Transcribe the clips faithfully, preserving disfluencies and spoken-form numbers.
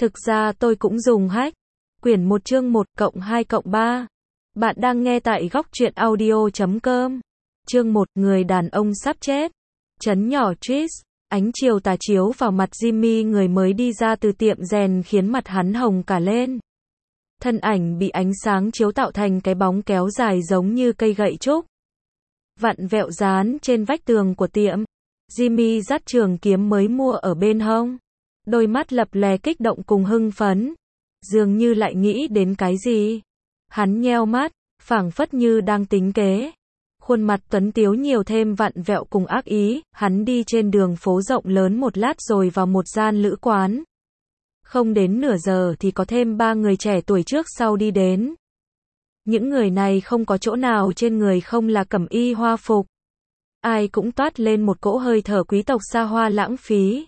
Thực ra tôi cũng dùng hack. Quyển một chương một cộng hai cộng ba. Bạn đang nghe tại góc truyện audio chấm com. Chương một, người đàn ông sắp chết. Trấn nhỏ Tris. Ánh chiều tà chiếu vào mặt Jimmy, người mới đi ra từ tiệm rèn, khiến mặt hắn hồng cả lên. Thân ảnh bị ánh sáng chiếu tạo thành cái bóng kéo dài giống như cây gậy trúc, vặn vẹo dán trên vách tường của tiệm. Jimmy dắt trường kiếm mới mua ở bên hông, đôi mắt lập lè kích động cùng hưng phấn, dường như lại nghĩ đến cái gì. Hắn nheo mắt, phảng phất như đang tính kế. Khuôn mặt tuấn tiếu nhiều thêm vặn vẹo cùng ác ý. Hắn đi trên đường phố rộng lớn một lát rồi vào một gian lữ quán. Không đến nửa giờ thì có thêm ba người trẻ tuổi trước sau đi đến. Những người này không có chỗ nào trên người không là cẩm y hoa phục. Ai cũng toát lên một cỗ hơi thở quý tộc xa hoa lãng phí.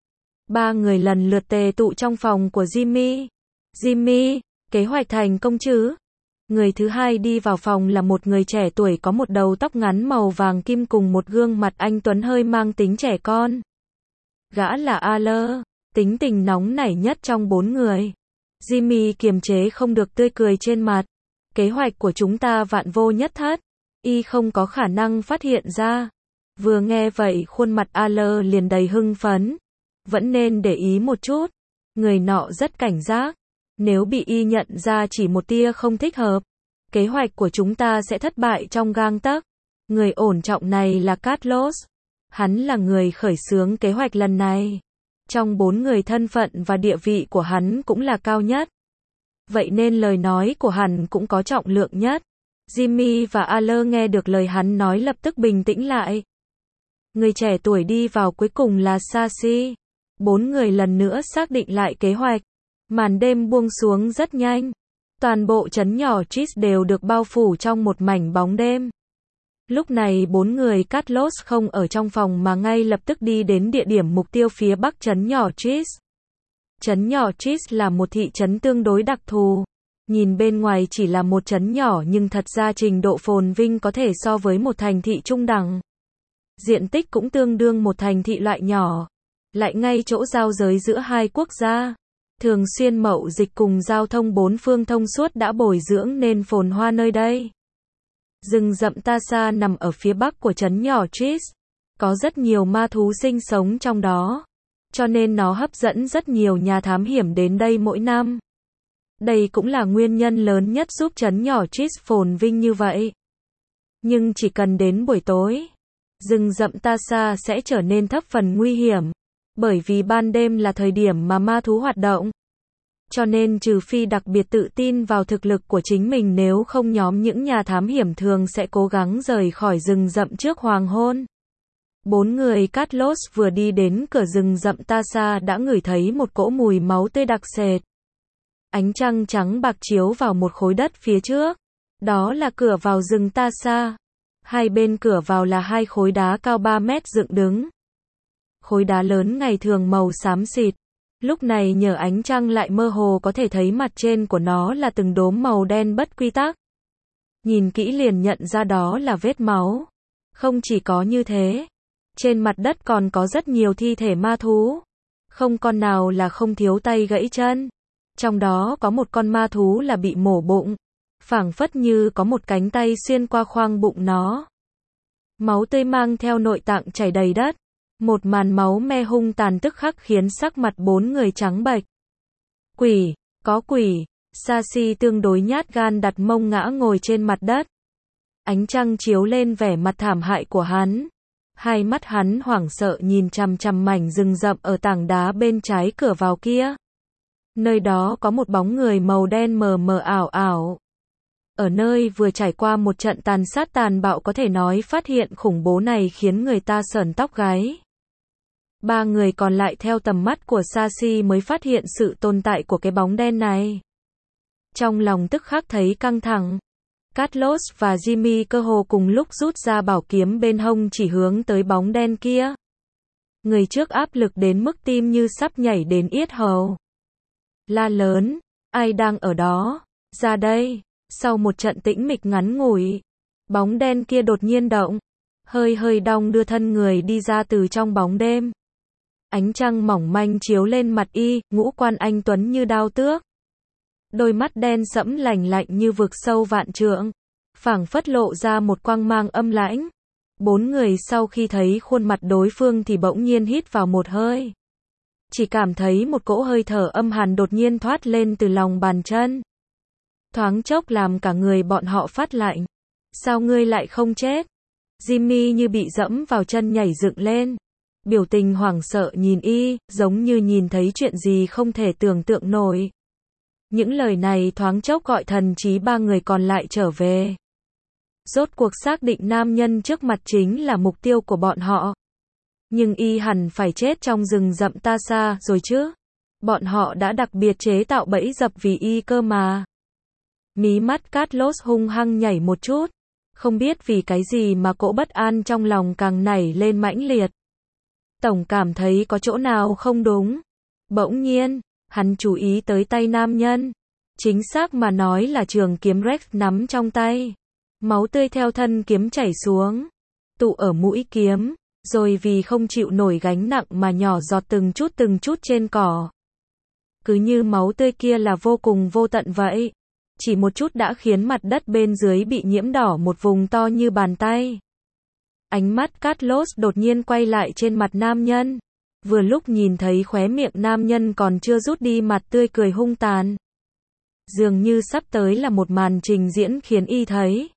Ba người lần lượt tề tụ trong phòng của Jimmy. Jimmy, kế hoạch thành công chứ? Người thứ hai đi vào phòng là một người trẻ tuổi có một đầu tóc ngắn màu vàng kim cùng một gương mặt anh tuấn hơi mang tính trẻ con. Gã là Aler, tính tình nóng nảy nhất trong bốn người. Jimmy kiềm chế không được tươi cười trên mặt. Kế hoạch của chúng ta vạn vô nhất thất. Y không có khả năng phát hiện ra. Vừa nghe vậy khuôn mặt Aler liền đầy hưng phấn. Vẫn nên để ý một chút. Người nọ rất cảnh giác. Nếu bị y nhận ra chỉ một tia không thích hợp, kế hoạch của chúng ta sẽ thất bại trong gang tấc. Người ổn trọng này là Carlos. Hắn là người khởi xướng kế hoạch lần này. Trong bốn người thân phận và địa vị của hắn cũng là cao nhất. Vậy nên lời nói của hắn cũng có trọng lượng nhất. Jimmy và Aler nghe được lời hắn nói lập tức bình tĩnh lại. Người trẻ tuổi đi vào cuối cùng là Sashi. Bốn người lần nữa xác định lại kế hoạch. Màn đêm buông xuống rất nhanh. Toàn bộ trấn nhỏ Tris đều được bao phủ trong một mảnh bóng đêm. Lúc này bốn người Carlos không ở trong phòng mà ngay lập tức đi đến địa điểm mục tiêu phía bắc trấn nhỏ Tris. Trấn nhỏ Tris là một thị trấn tương đối đặc thù. Nhìn bên ngoài chỉ là một trấn nhỏ nhưng thật ra trình độ phồn vinh có thể so với một thành thị trung đẳng. Diện tích cũng tương đương một thành thị loại nhỏ. Lại ngay chỗ giao giới giữa hai quốc gia. Thường xuyên mậu dịch cùng giao thông bốn phương thông suốt đã bồi dưỡng nên phồn hoa nơi đây. Rừng rậm Tasa nằm ở phía bắc của trấn nhỏ Tris. Có rất nhiều ma thú sinh sống trong đó. Cho nên nó hấp dẫn rất nhiều nhà thám hiểm đến đây mỗi năm. Đây cũng là nguyên nhân lớn nhất giúp trấn nhỏ Tris phồn vinh như vậy. Nhưng chỉ cần đến buổi tối, rừng rậm Tasa sẽ trở nên thập phần nguy hiểm. Bởi vì ban đêm là thời điểm mà ma thú hoạt động. Cho nên trừ phi đặc biệt tự tin vào thực lực của chính mình, nếu không nhóm những nhà thám hiểm thường sẽ cố gắng rời khỏi rừng rậm trước hoàng hôn. Bốn người Carlos vừa đi đến cửa rừng rậm Tasa đã ngửi thấy một cỗ mùi máu tươi đặc sệt. Ánh trăng trắng bạc chiếu vào một khối đất phía trước. Đó là cửa vào rừng Tasa. Hai bên cửa vào là hai khối đá cao ba mét dựng đứng. Khối đá lớn ngày thường màu xám xịt. Lúc này nhờ ánh trăng lại mơ hồ có thể thấy mặt trên của nó là từng đốm màu đen bất quy tắc. Nhìn kỹ liền nhận ra đó là vết máu. Không chỉ có như thế, trên mặt đất còn có rất nhiều thi thể ma thú. Không con nào là không thiếu tay gãy chân. Trong đó có một con ma thú là bị mổ bụng. Phảng phất như có một cánh tay xuyên qua khoang bụng nó. Máu tươi mang theo nội tạng chảy đầy đất. Một màn máu me hung tàn tức khắc khiến sắc mặt bốn người trắng bệch. Quỷ, có quỷ. Sashi tương đối nhát gan đặt mông ngã ngồi trên mặt đất. Ánh trăng chiếu lên vẻ mặt thảm hại của hắn. Hai mắt hắn hoảng sợ nhìn chằm chằm mảnh rừng rậm ở tảng đá bên trái cửa vào kia. Nơi đó có một bóng người màu đen mờ mờ ảo ảo. Ở nơi vừa trải qua một trận tàn sát tàn bạo, có thể nói phát hiện khủng bố này khiến người ta sởn tóc gáy. Ba người còn lại theo tầm mắt của Sashi mới phát hiện sự tồn tại của cái bóng đen này. Trong lòng tức khắc thấy căng thẳng. Carlos và Jimmy cơ hồ cùng lúc rút ra bảo kiếm bên hông chỉ hướng tới bóng đen kia. Người trước áp lực đến mức tim như sắp nhảy đến yết hầu. La lớn, ai đang ở đó? Ra đây. Sau một trận tĩnh mịch ngắn ngủi, bóng đen kia đột nhiên động. Hơi hơi đong đưa thân người đi ra từ trong bóng đêm. Ánh trăng mỏng manh chiếu lên mặt y, ngũ quan anh tuấn như đao tước. Đôi mắt đen sẫm lành lạnh như vực sâu vạn trượng, phảng phất lộ ra một quang mang âm lãnh. Bốn người sau khi thấy khuôn mặt đối phương thì bỗng nhiên hít vào một hơi. Chỉ cảm thấy một cỗ hơi thở âm hàn đột nhiên thoát lên từ lòng bàn chân. Thoáng chốc làm cả người bọn họ phát lạnh. Sao ngươi lại không chết? Jimmy như bị dẫm vào chân nhảy dựng lên. Biểu tình hoảng sợ nhìn y, giống như nhìn thấy chuyện gì không thể tưởng tượng nổi. Những lời này thoáng chốc gọi thần trí ba người còn lại trở về. Rốt cuộc xác định nam nhân trước mặt chính là mục tiêu của bọn họ. Nhưng y hẳn phải chết trong rừng rậm ta xa rồi chứ. Bọn họ đã đặc biệt chế tạo bẫy dập vì y cơ mà. Mí mắt Carlos hung hăng nhảy một chút. Không biết vì cái gì mà cỗ bất an trong lòng càng nảy lên mãnh liệt. Tổng cảm thấy có chỗ nào không đúng. Bỗng nhiên, hắn chú ý tới tay nam nhân. Chính xác mà nói là trường kiếm Rex nắm trong tay. Máu tươi theo thân kiếm chảy xuống, tụ ở mũi kiếm, rồi vì không chịu nổi gánh nặng mà nhỏ giọt từng chút từng chút trên cỏ. Cứ như máu tươi kia là vô cùng vô tận vậy. Chỉ một chút đã khiến mặt đất bên dưới bị nhiễm đỏ một vùng to như bàn tay. Ánh mắt Carlos đột nhiên quay lại trên mặt nam nhân. Vừa lúc nhìn thấy khóe miệng nam nhân còn chưa rút đi mặt tươi cười hung tàn. Dường như sắp tới là một màn trình diễn khiến y thấy.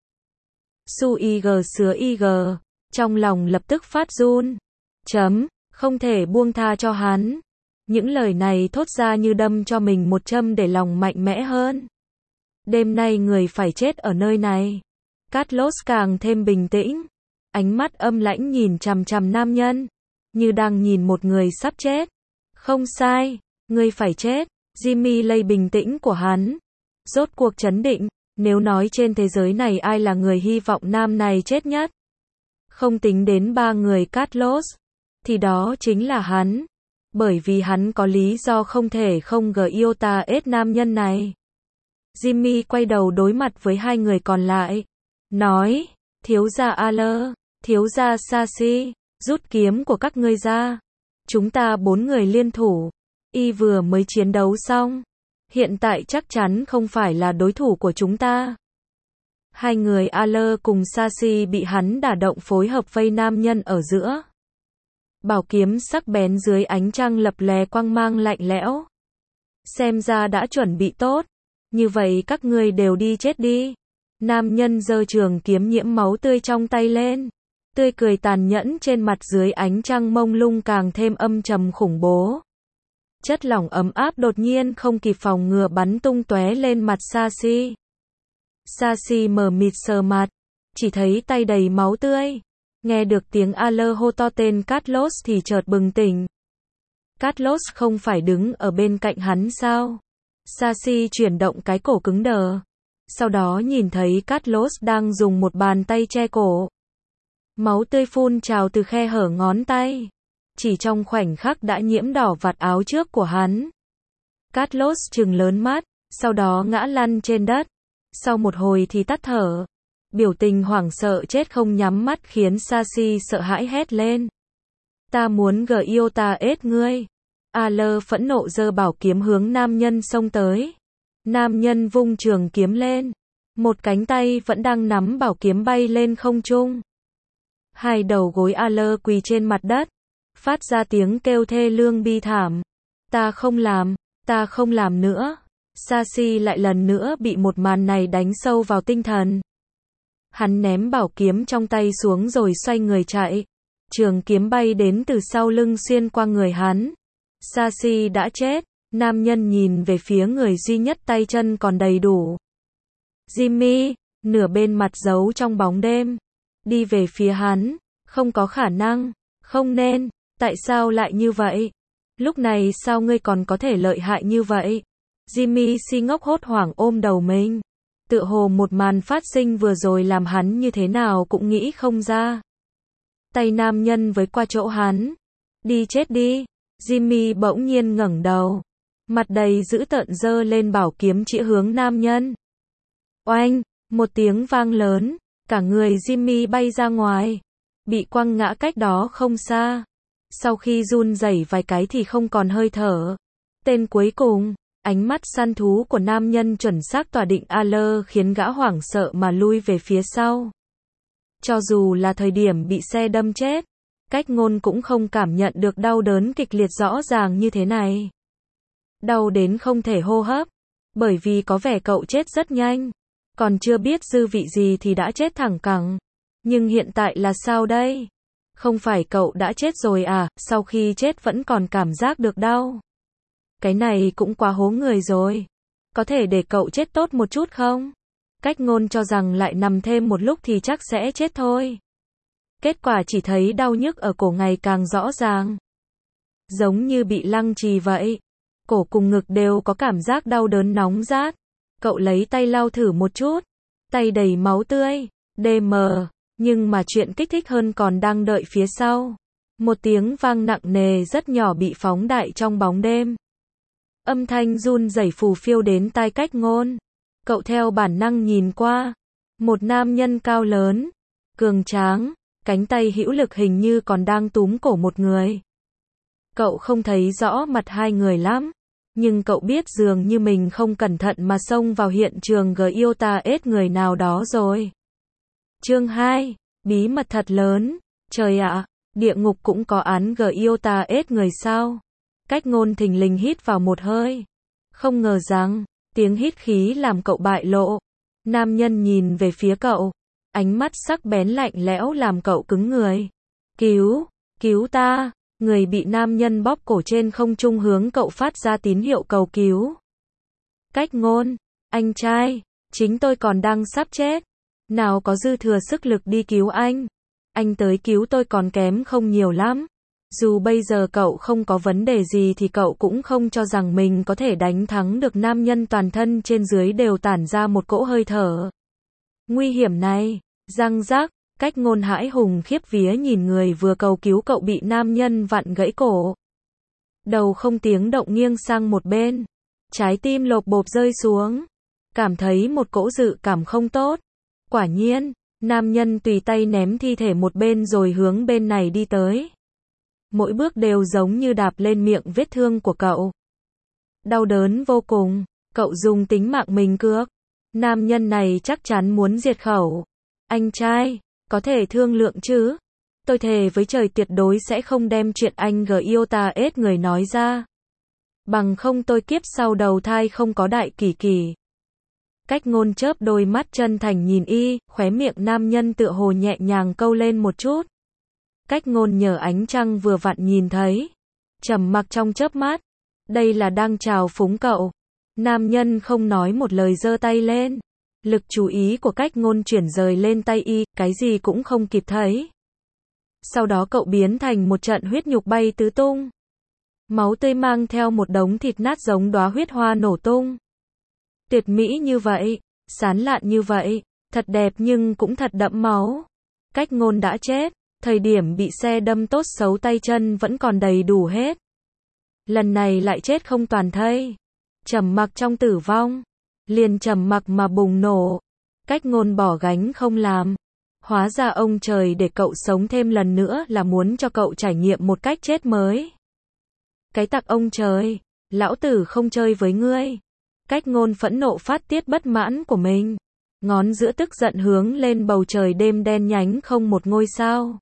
Su ig sứa ig, trong lòng lập tức phát run. Chấm, không thể buông tha cho hắn. Những lời này thốt ra như đâm cho mình một châm để lòng mạnh mẽ hơn. Đêm nay người phải chết ở nơi này. Carlos càng thêm bình tĩnh. Ánh mắt âm lãnh nhìn chằm chằm nam nhân. Như đang nhìn một người sắp chết. Không sai, người phải chết. Jimmy lay bình tĩnh của hắn. Rốt cuộc trấn định. Nếu nói trên thế giới này ai là người hy vọng nam này chết nhất. Không tính đến ba người Carlos. Thì đó chính là hắn. Bởi vì hắn có lý do không thể không gờ yêu ta ết nam nhân này. Jimmy quay đầu đối mặt với hai người còn lại. Nói, thiếu gia Aller, thiếu gia Sashi, rút kiếm của các ngươi ra. Chúng ta bốn người liên thủ. Y vừa mới chiến đấu xong. Hiện tại chắc chắn không phải là đối thủ của chúng ta. Hai người Aller cùng Sashi bị hắn đả động phối hợp vây nam nhân ở giữa. Bảo kiếm sắc bén dưới ánh trăng lập lè quang mang lạnh lẽo. Xem ra đã chuẩn bị tốt. Như vậy các ngươi đều đi chết đi. Nam nhân giơ trường kiếm nhiễm máu tươi trong tay lên. Tươi cười tàn nhẫn trên mặt dưới ánh trăng mông lung càng thêm âm trầm khủng bố. Chất lỏng ấm áp đột nhiên không kịp phòng ngừa bắn tung tóe lên mặt Sashi. Sashi mờ mịt sờ mặt, chỉ thấy tay đầy máu tươi. Nghe được tiếng Aller hô to tên Carlos thì chợt bừng tỉnh. Carlos không phải đứng ở bên cạnh hắn sao? Sashi chuyển động cái cổ cứng đờ. Sau đó nhìn thấy Carlos đang dùng một bàn tay che cổ. Máu tươi phun trào từ khe hở ngón tay. Chỉ trong khoảnh khắc đã nhiễm đỏ vạt áo trước của hắn. Carlos trừng lớn mắt, sau đó ngã lăn trên đất. Sau một hồi thì tắt thở. Biểu tình hoảng sợ chết không nhắm mắt khiến Sashi sợ hãi hét lên. Ta muốn gờ yêu ta ết ngươi. Aller phẫn nộ giơ bảo kiếm hướng nam nhân xông tới. Nam nhân vung trường kiếm lên. Một cánh tay vẫn đang nắm bảo kiếm bay lên không trung. Hai đầu gối Aller quỳ trên mặt đất. Phát ra tiếng kêu thê lương bi thảm. Ta không làm, ta không làm nữa. Sashi lại lần nữa bị một màn này đánh sâu vào tinh thần. Hắn ném bảo kiếm trong tay xuống rồi xoay người chạy. Trường kiếm bay đến từ sau lưng xuyên qua người hắn. Sashi đã chết. Nam nhân nhìn về phía người duy nhất tay chân còn đầy đủ. Jimmy, nửa bên mặt giấu trong bóng đêm. Đi về phía hắn. Không có khả năng. Không nên. Tại sao lại như vậy? Lúc này sao ngươi còn có thể lợi hại như vậy? Jimmy si ngốc hốt hoảng ôm đầu mình. Tựa hồ một màn phát sinh vừa rồi làm hắn như thế nào cũng nghĩ không ra. Tay nam nhân với qua chỗ hắn. Đi chết đi. Jimmy bỗng nhiên ngẩng đầu. Mặt đầy dữ tợn giơ lên bảo kiếm chĩa hướng nam nhân. Oanh, một tiếng vang lớn. Cả người Jimmy bay ra ngoài. Bị quăng ngã cách đó không xa. Sau khi run rẩy vài cái thì không còn hơi thở. Tên cuối cùng, ánh mắt săn thú của nam nhân chuẩn xác tỏa định A Lơ khiến gã hoảng sợ mà lui về phía sau. Cho dù là thời điểm bị xe đâm chết, Cách Ngôn cũng không cảm nhận được đau đớn kịch liệt rõ ràng như thế này. Đau đến không thể hô hấp, bởi vì có vẻ cậu chết rất nhanh, còn chưa biết dư vị gì thì đã chết thẳng cẳng. Nhưng hiện tại là sao đây? Không phải cậu đã chết rồi à, sau khi chết vẫn còn cảm giác được đau. Cái này cũng quá hố người rồi. Có thể để cậu chết tốt một chút không? Cách Ngôn cho rằng lại nằm thêm một lúc thì chắc sẽ chết thôi. Kết quả chỉ thấy đau nhức ở cổ ngày càng rõ ràng. Giống như bị lăng trì vậy. Cổ cùng ngực đều có cảm giác đau đớn nóng rát. Cậu lấy tay lau thử một chút. Tay đầy máu tươi. đê em. Nhưng mà chuyện kích thích hơn còn đang đợi phía sau. Một tiếng vang nặng nề rất nhỏ bị phóng đại trong bóng đêm. Âm thanh run rẩy phù phiêu đến tai Cách Ngôn. Cậu theo bản năng nhìn qua. Một nam nhân cao lớn, cường tráng, cánh tay hữu lực hình như còn đang túm cổ một người. Cậu không thấy rõ mặt hai người lắm, nhưng cậu biết dường như mình không cẩn thận mà xông vào hiện trường giê tê ét người nào đó rồi. Chương hai, bí mật thật lớn. Trời ạ, địa ngục cũng có án giê tê ét người sao? Cách Ngôn thình lình hít vào một hơi. Không ngờ rằng, tiếng hít khí làm cậu bại lộ. Nam nhân nhìn về phía cậu, ánh mắt sắc bén lạnh lẽo làm cậu cứng người. Cứu, cứu ta, người bị nam nhân bóp cổ trên không trung hướng cậu phát ra tín hiệu cầu cứu. Cách Ngôn, anh trai, chính tôi còn đang sắp chết. Nào có dư thừa sức lực đi cứu anh. Anh tới cứu tôi còn kém không nhiều lắm. Dù bây giờ cậu không có vấn đề gì thì cậu cũng không cho rằng mình có thể đánh thắng được nam nhân toàn thân trên dưới đều tản ra một cỗ hơi thở. Nguy hiểm này, răng rắc, Cách Ngôn hãi hùng khiếp vía nhìn người vừa cầu cứu cậu bị nam nhân vặn gãy cổ. Đầu không tiếng động nghiêng sang một bên. Trái tim lộp bộp rơi xuống. Cảm thấy một cỗ dự cảm không tốt. Quả nhiên, nam nhân tùy tay ném thi thể một bên rồi hướng bên này đi tới. Mỗi bước đều giống như đạp lên miệng vết thương của cậu. Đau đớn vô cùng, cậu dùng tính mạng mình cược. Nam nhân này chắc chắn muốn diệt khẩu. Anh trai, có thể thương lượng chứ? Tôi thề với trời tuyệt đối sẽ không đem chuyện anh giê tê ét người nói ra. Bằng không tôi kiếp sau đầu thai không có đại kỳ kỳ. Cách Ngôn chớp đôi mắt chân thành nhìn y, khóe miệng nam nhân tựa hồ nhẹ nhàng câu lên một chút. Cách Ngôn nhờ ánh trăng vừa vặn nhìn thấy. Trầm mặc trong chớp mắt. Đây là đang chào phúng cậu. Nam nhân không nói một lời giơ tay lên. Lực chú ý của Cách Ngôn chuyển rời lên tay y, cái gì cũng không kịp thấy. Sau đó cậu biến thành một trận huyết nhục bay tứ tung. Máu tươi mang theo một đống thịt nát giống đóa huyết hoa nổ tung. Tuyệt mỹ như vậy, sán lạn như vậy, thật đẹp nhưng cũng thật đẫm máu. Cách Ngôn đã chết, thời điểm bị xe đâm tốt xấu tay chân vẫn còn đầy đủ hết. Lần này lại chết không toàn thây. Trầm mặc trong tử vong, liền trầm mặc mà bùng nổ. Cách Ngôn bỏ gánh không làm. Hóa ra ông trời để cậu sống thêm lần nữa là muốn cho cậu trải nghiệm một cách chết mới. Cái tặc ông trời, lão tử không chơi với ngươi. Cách Ngôn phẫn nộ phát tiết bất mãn của mình. Ngón giữa tức giận hướng lên bầu trời đêm đen nhánh không một ngôi sao.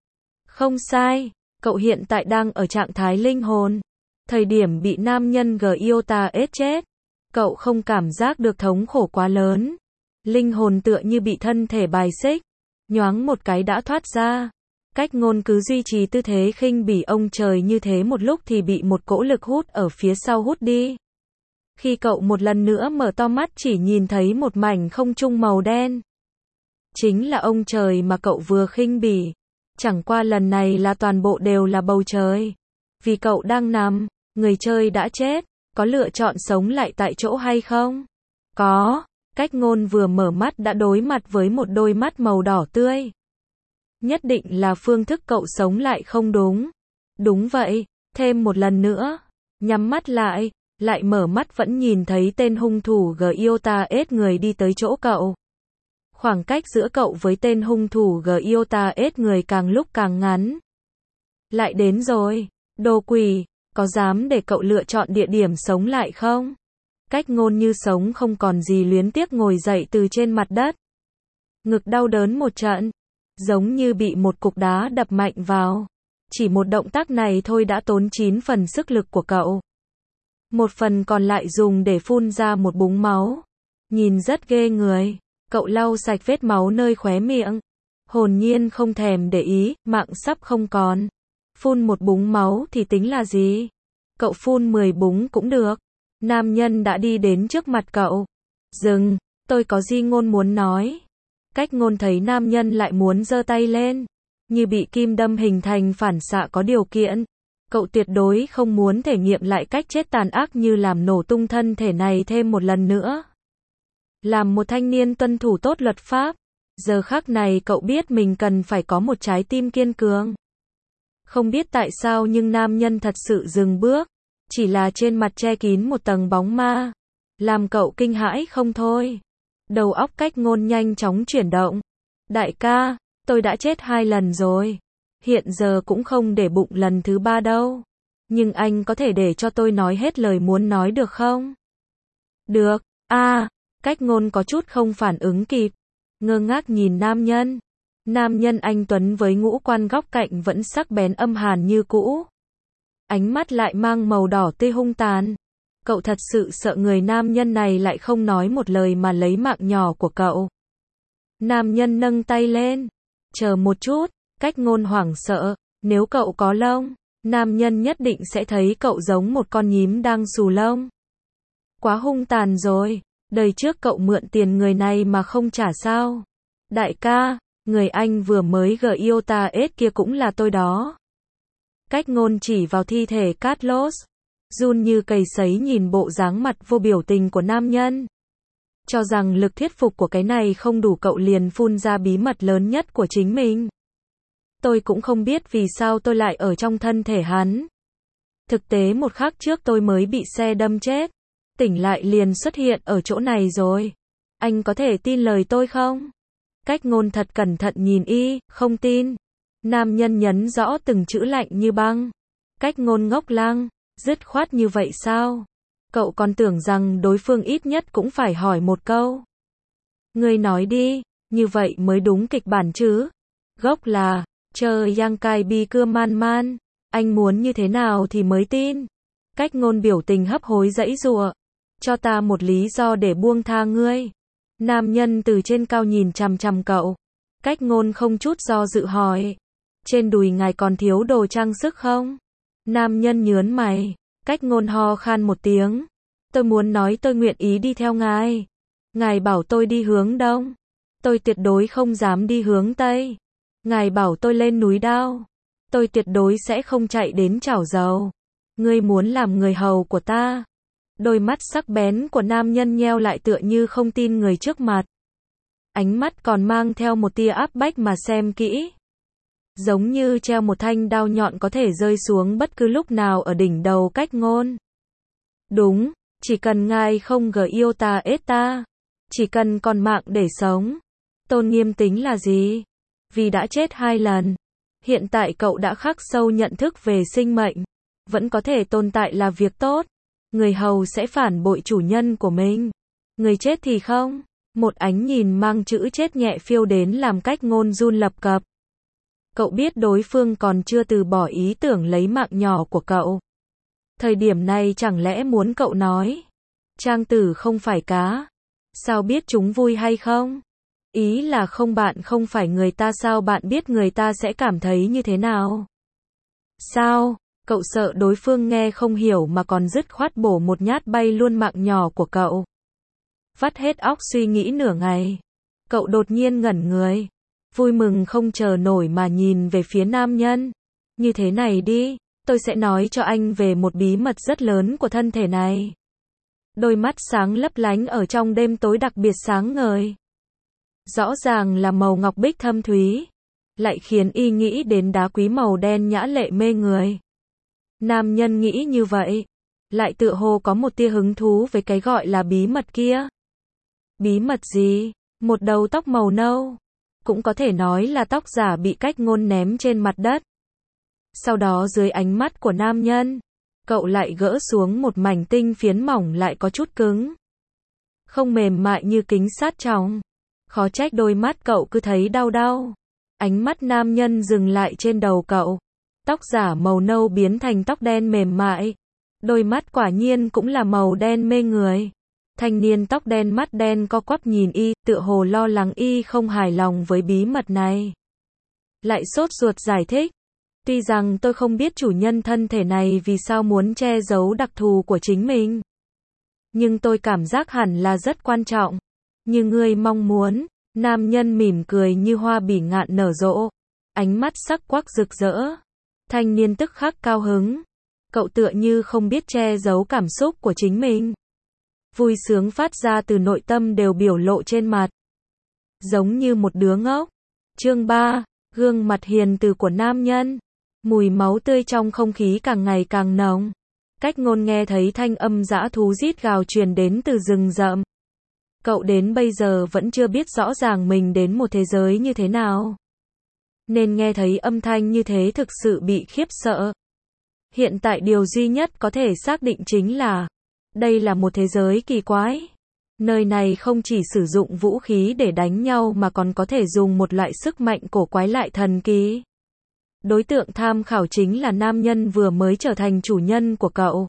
Không sai, cậu hiện tại đang ở trạng thái linh hồn. Thời điểm bị nam nhân giê tê ét chết, cậu không cảm giác được thống khổ quá lớn. Linh hồn tựa như bị thân thể bài xích, nhoáng một cái đã thoát ra. Cách Ngôn cứ duy trì tư thế khinh bỉ ông trời như thế một lúc thì bị một cỗ lực hút ở phía sau hút đi. Khi cậu một lần nữa mở to mắt chỉ nhìn thấy một mảnh không trung màu đen. Chính là ông trời mà cậu vừa khinh bỉ. Chẳng qua lần này là toàn bộ đều là bầu trời. Vì cậu đang nằm, người chơi đã chết, có lựa chọn sống lại tại chỗ hay không? Có. Cách Ngôn vừa mở mắt đã đối mặt với một đôi mắt màu đỏ tươi. Nhất định là phương thức cậu sống lại không đúng. Đúng vậy, thêm một lần nữa. Nhắm mắt lại, lại mở mắt vẫn nhìn thấy tên hung thủ giê tê ét người đi tới chỗ cậu. Khoảng cách giữa cậu với tên hung thủ giê tê ét người càng lúc càng ngắn. Lại đến rồi. Đồ quỷ, có dám để cậu lựa chọn địa điểm sống lại không? Cách ngôn như sống không còn gì luyến tiếc ngồi dậy từ trên mặt đất. Ngực đau đớn một trận, giống như bị một cục đá đập mạnh vào. Chỉ một động tác này thôi đã tốn chín phần sức lực của cậu. Một phần còn lại dùng để phun ra một búng máu. Nhìn rất ghê người. Cậu lau sạch vết máu nơi khóe miệng. Hồn nhiên không thèm để ý, mạng sắp không còn. Phun một búng máu thì tính là gì? Cậu phun mười búng cũng được. Nam nhân đã đi đến trước mặt cậu. Dừng, tôi có gì ngôn muốn nói. Cách ngôn thấy nam nhân lại muốn giơ tay lên. Như bị kim đâm hình thành phản xạ có điều kiện. Cậu tuyệt đối không muốn thể nghiệm lại cách chết tàn ác như làm nổ tung thân thể này thêm một lần nữa. Làm một thanh niên tuân thủ tốt luật pháp. Giờ khắc này cậu biết mình cần phải có một trái tim kiên cường. Không biết tại sao nhưng nam nhân thật sự dừng bước. Chỉ là trên mặt che kín một tầng bóng ma. Làm cậu kinh hãi không thôi. Đầu óc cách ngôn nhanh chóng chuyển động. Đại ca, tôi đã chết hai lần rồi. Hiện giờ cũng không để bụng lần thứ ba đâu. Nhưng anh có thể để cho tôi nói hết lời muốn nói được không? Được, a à, cách ngôn có chút không phản ứng kịp. Ngơ ngác nhìn nam nhân. Nam nhân anh tuấn với ngũ quan góc cạnh vẫn sắc bén âm hàn như cũ. Ánh mắt lại mang màu đỏ tươi hung tàn. Cậu thật sự sợ người nam nhân này lại không nói một lời mà lấy mạng nhỏ của cậu. Nam nhân nâng tay lên. Chờ một chút, cách ngôn hoảng sợ. Nếu cậu có lông, nam nhân nhất định sẽ thấy cậu giống một con nhím đang xù lông. Quá hung tàn rồi. Đời trước cậu mượn tiền người này mà không trả sao? Đại ca, người anh vừa mới gợi yêu ta ết kia cũng là tôi đó. Cách ngôn chỉ vào thi thể Carlos. Run như cầy sấy nhìn bộ dáng mặt vô biểu tình của nam nhân. Cho rằng lực thuyết phục của cái này không đủ cậu liền phun ra bí mật lớn nhất của chính mình. Tôi cũng không biết vì sao tôi lại ở trong thân thể hắn. Thực tế một khắc trước tôi mới bị xe đâm chết. Tỉnh lại liền xuất hiện ở chỗ này rồi. Anh có thể tin lời tôi không? Cách ngôn thật cẩn thận nhìn y, không tin. Nam nhân nhấn rõ từng chữ lạnh như băng. Cách ngôn ngốc lăng, dứt khoát như vậy sao? Cậu còn tưởng rằng đối phương ít nhất cũng phải hỏi một câu. Ngươi nói đi, như vậy mới đúng kịch bản chứ. Gốc là, chờ yang kai bi cưa man man. Anh muốn như thế nào thì mới tin. Cách ngôn biểu tình hấp hối giãy giụa. Cho ta một lý do để buông tha ngươi. Nam nhân từ trên cao nhìn chằm chằm cậu. Cách ngôn không chút do dự hỏi. Trên đùi ngài còn thiếu đồ trang sức không? Nam nhân nhớn mày. Cách ngôn ho khan một tiếng. Tôi muốn nói tôi nguyện ý đi theo ngài. Ngài bảo tôi đi hướng đông. Tôi tuyệt đối không dám đi hướng tây. Ngài bảo tôi lên núi Đao. Tôi tuyệt đối sẽ không chạy đến chảo dầu. Ngươi muốn làm người hầu của ta. Đôi mắt sắc bén của nam nhân nheo lại tựa như không tin người trước mặt. Ánh mắt còn mang theo một tia áp bách mà xem kỹ. Giống như treo một thanh đao nhọn có thể rơi xuống bất cứ lúc nào ở đỉnh đầu cách ngôn. Đúng, chỉ cần ngài không gờ yêu ta ết ta. Chỉ cần còn mạng để sống. Tôn nghiêm tính là gì? Vì đã chết hai lần. Hiện tại cậu đã khắc sâu nhận thức về sinh mệnh. Vẫn có thể tồn tại là việc tốt. Người hầu sẽ phản bội chủ nhân của mình. Người chết thì không. Một ánh nhìn mang chữ chết nhẹ phiêu đến làm cách ngôn run lập cập. Cậu biết đối phương còn chưa từ bỏ ý tưởng lấy mạng nhỏ của cậu. Thời điểm này chẳng lẽ muốn cậu nói. Trang tử không phải cá. Sao biết chúng vui hay không? Ý là không bạn không phải người ta sao bạn biết người ta sẽ cảm thấy như thế nào? Sao? Cậu sợ đối phương nghe không hiểu mà còn dứt khoát bổ một nhát bay luôn mạng nhỏ của cậu. Vắt hết óc suy nghĩ nửa ngày. Cậu đột nhiên ngẩn người. Vui mừng không chờ nổi mà nhìn về phía nam nhân. Như thế này đi, tôi sẽ nói cho anh về một bí mật rất lớn của thân thể này. Đôi mắt sáng lấp lánh ở trong đêm tối đặc biệt sáng ngời. Rõ ràng là màu ngọc bích thâm thúy. Lại khiến y nghĩ đến đá quý màu đen nhã lệ mê người. Nam nhân nghĩ như vậy. Lại tựa hồ có một tia hứng thú với cái gọi là bí mật kia. Bí mật gì? Một đầu tóc màu nâu. Cũng có thể nói là tóc giả bị cách ngôn ném trên mặt đất. Sau đó dưới ánh mắt của nam nhân, cậu lại gỡ xuống một mảnh tinh phiến mỏng lại có chút cứng. Không mềm mại như kính sát tròng. Khó trách đôi mắt cậu cứ thấy đau đau. Ánh mắt nam nhân dừng lại trên đầu cậu. Tóc giả màu nâu biến thành tóc đen mềm mại. Đôi mắt quả nhiên cũng là màu đen mê người. Thanh niên tóc đen mắt đen co quắp nhìn y, tựa hồ lo lắng y không hài lòng với bí mật này. Lại sốt ruột giải thích. Tuy rằng tôi không biết chủ nhân thân thể này vì sao muốn che giấu đặc thù của chính mình. Nhưng tôi cảm giác hẳn là rất quan trọng. Như ngươi mong muốn. Nam nhân mỉm cười như hoa bỉ ngạn nở rộ. Ánh mắt sắc quắc rực rỡ. Thanh niên tức khắc cao hứng. Cậu tựa như không biết che giấu cảm xúc của chính mình. Vui sướng phát ra từ nội tâm đều biểu lộ trên mặt. Giống như một đứa ngốc. Chương ba. Gương mặt hiền từ của nam nhân. Mùi máu tươi trong không khí càng ngày càng nồng. Cách ngôn nghe thấy thanh âm dã thú rít gào truyền đến từ rừng rậm. Cậu đến bây giờ vẫn chưa biết rõ ràng mình đến một thế giới như thế nào. Nên nghe thấy âm thanh như thế thực sự bị khiếp sợ. Hiện tại điều duy nhất có thể xác định chính là đây là một thế giới kỳ quái. Nơi này không chỉ sử dụng vũ khí để đánh nhau mà còn có thể dùng một loại sức mạnh cổ quái lại thần kỳ. Đối tượng tham khảo chính là nam nhân vừa mới trở thành chủ nhân của cậu.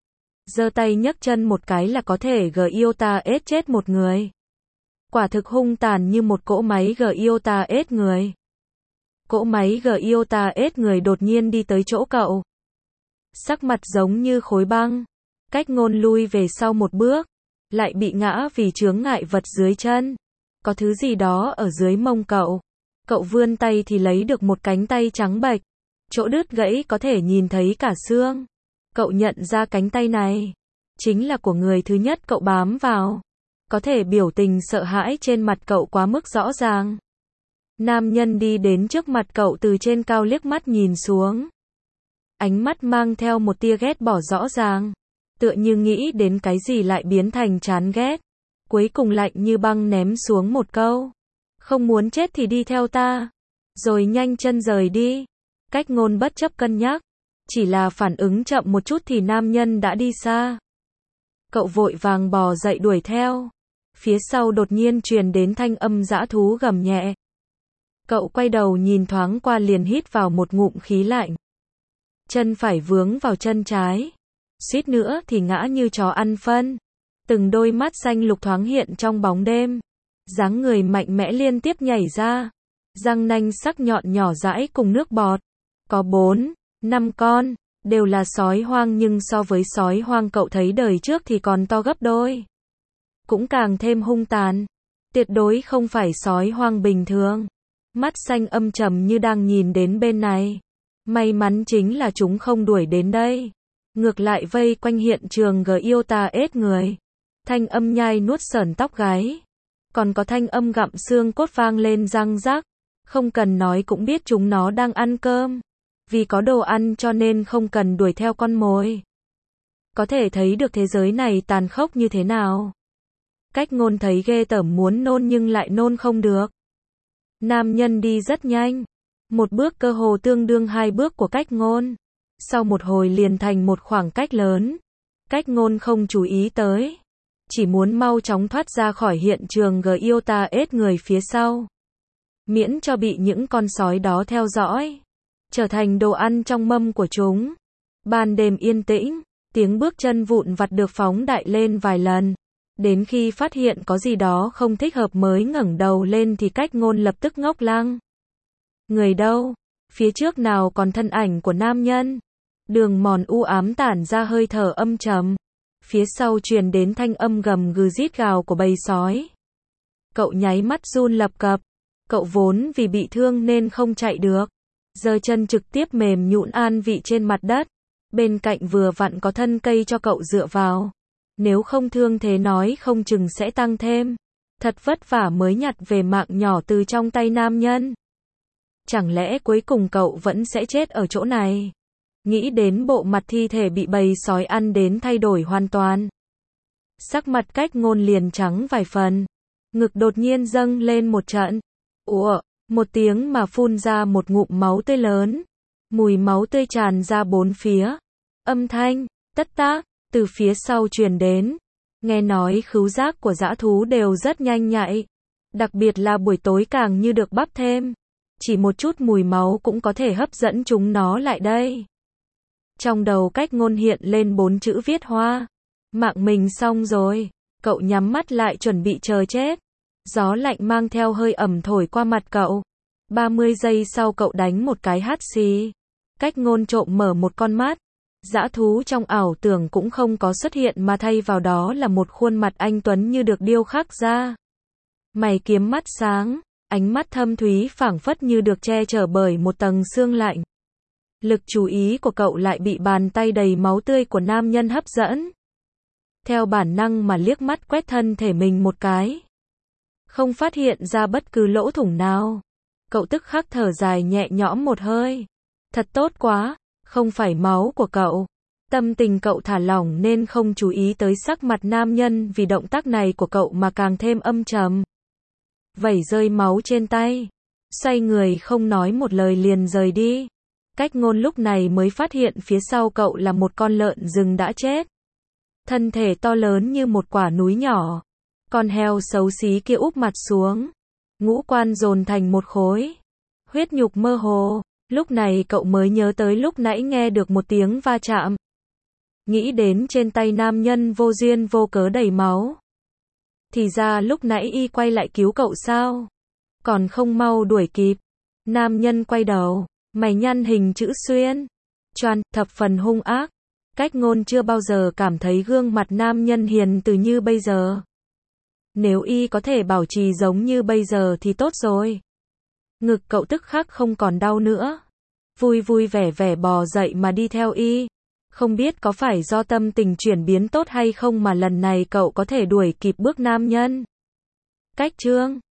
Giơ tay nhấc chân một cái là có thể Giota ết chết một người. Quả thực hung tàn như một cỗ máy Giota ết người. Cỗ máy Giota ết người đột nhiên đi tới chỗ cậu. Sắc mặt giống như khối băng. Cách ngôn lui về sau một bước. Lại bị ngã vì chướng ngại vật dưới chân. Có thứ gì đó ở dưới mông cậu. Cậu vươn tay thì lấy được một cánh tay trắng bệch. Chỗ đứt gãy có thể nhìn thấy cả xương. Cậu nhận ra cánh tay này chính là của người thứ nhất cậu bám vào. Có thể biểu tình sợ hãi trên mặt cậu quá mức rõ ràng. Nam nhân đi đến trước mặt cậu từ trên cao liếc mắt nhìn xuống. Ánh mắt mang theo một tia ghét bỏ rõ ràng. Tựa như nghĩ đến cái gì lại biến thành chán ghét. Cuối cùng lạnh như băng ném xuống một câu. Không muốn chết thì đi theo ta. Rồi nhanh chân rời đi. Cách ngôn bất chấp cân nhắc. Chỉ là phản ứng chậm một chút thì nam nhân đã đi xa. Cậu vội vàng bò dậy đuổi theo. Phía sau đột nhiên truyền đến thanh âm dã thú gầm nhẹ. Cậu quay đầu nhìn thoáng qua liền hít vào một ngụm khí lạnh. Chân phải vướng vào chân trái. Suýt nữa thì ngã như chó ăn phân. Từng đôi mắt xanh lục thoáng hiện trong bóng đêm. Dáng người mạnh mẽ liên tiếp nhảy ra. Răng nanh sắc nhọn nhỏ dãi cùng nước bọt. Có bốn, năm con, đều là sói hoang nhưng so với sói hoang cậu thấy đời trước thì còn to gấp đôi. Cũng càng thêm hung tàn. Tuyệt đối không phải sói hoang bình thường. Mắt xanh âm trầm như đang nhìn đến bên này. May mắn chính là chúng không đuổi đến đây. Ngược lại vây quanh hiện trường Giota ết người. Thanh âm nhai nuốt sởn tóc gáy. Còn có thanh âm gặm xương cốt vang lên răng rắc. Không cần nói cũng biết chúng nó đang ăn cơm. Vì có đồ ăn cho nên không cần đuổi theo con mồi. Có thể thấy được thế giới này tàn khốc như thế nào. Cách ngôn thấy ghê tởm muốn nôn nhưng lại nôn không được. Nam nhân đi rất nhanh. Một bước cơ hồ tương đương hai bước của cách ngôn. Sau một hồi liền thành một khoảng cách lớn. Cách ngôn không chú ý tới. Chỉ muốn mau chóng thoát ra khỏi hiện trường Giota ết người phía sau. Miễn cho bị những con sói đó theo dõi. Trở thành đồ ăn trong mâm của chúng. Ban đêm yên tĩnh. Tiếng bước chân vụn vặt được phóng đại lên vài lần. Đến khi phát hiện có gì đó không thích hợp mới ngẩng đầu lên thì cách ngôn lập tức ngốc lăng. Người đâu? Phía trước nào còn thân ảnh của nam nhân? Đường mòn u ám tản ra hơi thở âm trầm. Phía sau truyền đến thanh âm gầm gừ rít gào của bầy sói. Cậu nháy mắt run lập cập. Cậu vốn vì bị thương nên không chạy được. Giơ chân trực tiếp mềm nhũn an vị trên mặt đất. Bên cạnh vừa vặn có thân cây cho cậu dựa vào. Nếu không thương thế nói không chừng sẽ tăng thêm. Thật vất vả mới nhặt về mạng nhỏ từ trong tay nam nhân. Chẳng lẽ cuối cùng cậu vẫn sẽ chết ở chỗ này? Nghĩ đến bộ mặt thi thể bị bầy sói ăn đến thay đổi hoàn toàn. Sắc mặt cách ngôn liền trắng vài phần. Ngực đột nhiên dâng lên một trận. Ủa, một tiếng mà phun ra một ngụm máu tươi lớn. Mùi máu tươi tràn ra bốn phía. Âm thanh, tất tác, từ phía sau truyền đến. Nghe nói khứu giác của dã thú đều rất nhanh nhạy. Đặc biệt là buổi tối càng như được bắp thêm. Chỉ một chút mùi máu cũng có thể hấp dẫn chúng nó lại đây. Trong đầu Cách Ngôn hiện lên bốn chữ viết hoa. Mạng mình xong rồi. Cậu nhắm mắt lại chuẩn bị chờ chết. Gió lạnh mang theo hơi ẩm thổi qua mặt cậu. ba mươi giây sau cậu đánh một cái hắt xì. Cách Ngôn trộm mở một con mắt. Dã thú trong ảo tưởng cũng không có xuất hiện mà thay vào đó là một khuôn mặt anh tuấn như được điêu khắc ra. Mày kiếm mắt sáng, ánh mắt thâm thúy phảng phất như được che chở bởi một tầng sương lạnh. Lực chú ý của cậu lại bị bàn tay đầy máu tươi của nam nhân hấp dẫn. Theo bản năng mà liếc mắt quét thân thể mình một cái. Không phát hiện ra bất cứ lỗ thủng nào. Cậu tức khắc thở dài nhẹ nhõm một hơi. Thật tốt quá, không phải máu của cậu. Tâm tình cậu thả lỏng nên không chú ý tới sắc mặt nam nhân vì động tác này của cậu mà càng thêm âm trầm. Vẩy rơi máu trên tay. Xoay người không nói một lời liền rời đi. Cách Ngôn lúc này mới phát hiện phía sau cậu là một con lợn rừng đã chết. Thân thể to lớn như một quả núi nhỏ. Con heo xấu xí kia úp mặt xuống. Ngũ quan dồn thành một khối. Huyết nhục mơ hồ. Lúc này cậu mới nhớ tới lúc nãy nghe được một tiếng va chạm. Nghĩ đến trên tay nam nhân vô duyên vô cớ đầy máu. Thì ra lúc nãy y quay lại cứu cậu sao? Còn không mau đuổi kịp. Nam nhân quay đầu. Mày nhăn hình chữ xuyên. Choan, thập phần hung ác. Cách Ngôn chưa bao giờ cảm thấy gương mặt nam nhân hiền từ như bây giờ. Nếu y có thể bảo trì giống như bây giờ thì tốt rồi. Ngực cậu tức khắc không còn đau nữa. Vui vui vẻ vẻ bò dậy mà đi theo y. Không biết có phải do tâm tình chuyển biến tốt hay không mà lần này cậu có thể đuổi kịp bước nam nhân. Cách chương